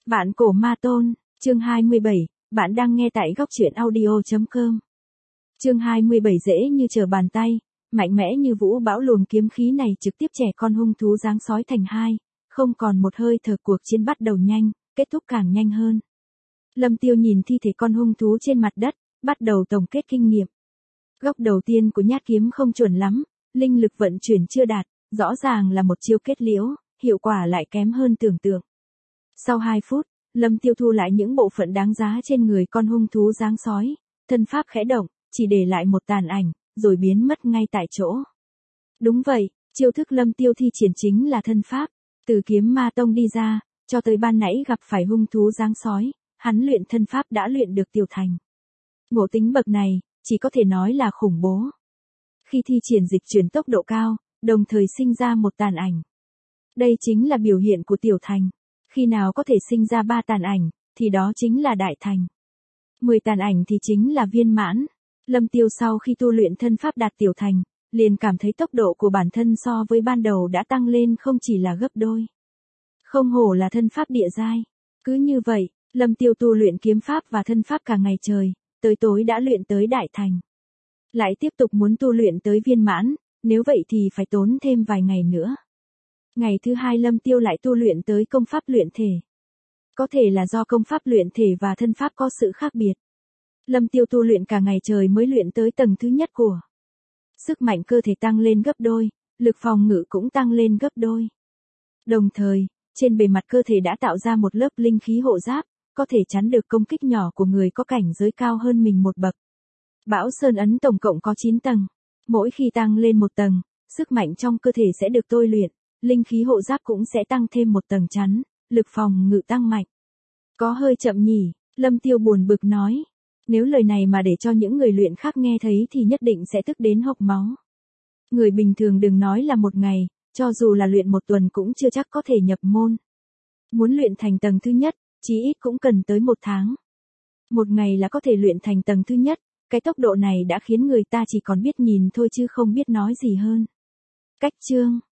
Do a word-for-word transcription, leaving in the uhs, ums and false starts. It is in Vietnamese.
Vạn cổ ma tôn, chương hai mươi bảy, bạn đang nghe tại góc truyện audio chấm com. Chương hai mươi bảy dễ như trở bàn tay, mạnh mẽ như vũ bão luồng kiếm khí này trực tiếp chẻ con hung thú giáng sói thành hai, không còn một hơi thở, cuộc chiến bắt đầu nhanh, kết thúc càng nhanh hơn. Lâm Tiêu nhìn thi thể con hung thú trên mặt đất, bắt đầu tổng kết kinh nghiệm. Góc đầu tiên của nhát kiếm không chuẩn lắm, linh lực vận chuyển chưa đạt, rõ ràng là một chiêu kết liễu, hiệu quả lại kém hơn tưởng tượng. Sau hai phút, Lâm Tiêu thu lại những bộ phận đáng giá trên người con hung thú giáng sói, thân pháp khẽ động, chỉ để lại một tàn ảnh, rồi biến mất ngay tại chỗ. Đúng vậy, chiêu thức Lâm Tiêu thi triển chính là thân pháp, từ kiếm ma tông đi ra, cho tới ban nãy gặp phải hung thú giáng sói, hắn luyện thân pháp đã luyện được tiểu thành. Ngộ tính bậc này, chỉ có thể nói là khủng bố. Khi thi triển dịch chuyển tốc độ cao, đồng thời sinh ra một tàn ảnh. Đây chính là biểu hiện của tiểu thành. Khi nào có thể sinh ra ba tàn ảnh, thì đó chính là đại thành. Mười tàn ảnh thì chính là viên mãn. Lâm Tiêu sau khi tu luyện thân pháp đạt tiểu thành, liền cảm thấy tốc độ của bản thân so với ban đầu đã tăng lên không chỉ là gấp đôi. Không hổ là thân pháp địa giai. Cứ như vậy, Lâm Tiêu tu luyện kiếm pháp và thân pháp cả ngày trời, tới tối đã luyện tới đại thành. Lại tiếp tục muốn tu luyện tới viên mãn, nếu vậy thì phải tốn thêm vài ngày nữa. Ngày thứ hai Lâm Tiêu lại tu luyện tới công pháp luyện thể. Có thể là do công pháp luyện thể và thân pháp có sự khác biệt. Lâm Tiêu tu luyện cả ngày trời mới luyện tới tầng thứ nhất của. Sức mạnh cơ thể tăng lên gấp đôi, lực phòng ngự cũng tăng lên gấp đôi. Đồng thời, trên bề mặt cơ thể đã tạo ra một lớp linh khí hộ giáp, có thể chắn được công kích nhỏ của người có cảnh giới cao hơn mình một bậc. Bão Sơn Ấn tổng cộng có chín tầng. Mỗi khi tăng lên một tầng, sức mạnh trong cơ thể sẽ được tôi luyện. Linh khí hộ giáp cũng sẽ tăng thêm một tầng chắn, lực phòng ngự tăng mạnh. Có hơi chậm nhỉ, Lâm Tiêu buồn bực nói. Nếu lời này mà để cho những người luyện khác nghe thấy thì nhất định sẽ tức đến hộc máu. Người bình thường đừng nói là một ngày, cho dù là luyện một tuần cũng chưa chắc có thể nhập môn. Muốn luyện thành tầng thứ nhất, chí ít cũng cần tới một tháng. Một ngày là có thể luyện thành tầng thứ nhất, cái tốc độ này đã khiến người ta chỉ còn biết nhìn thôi chứ không biết nói gì hơn. Cách chương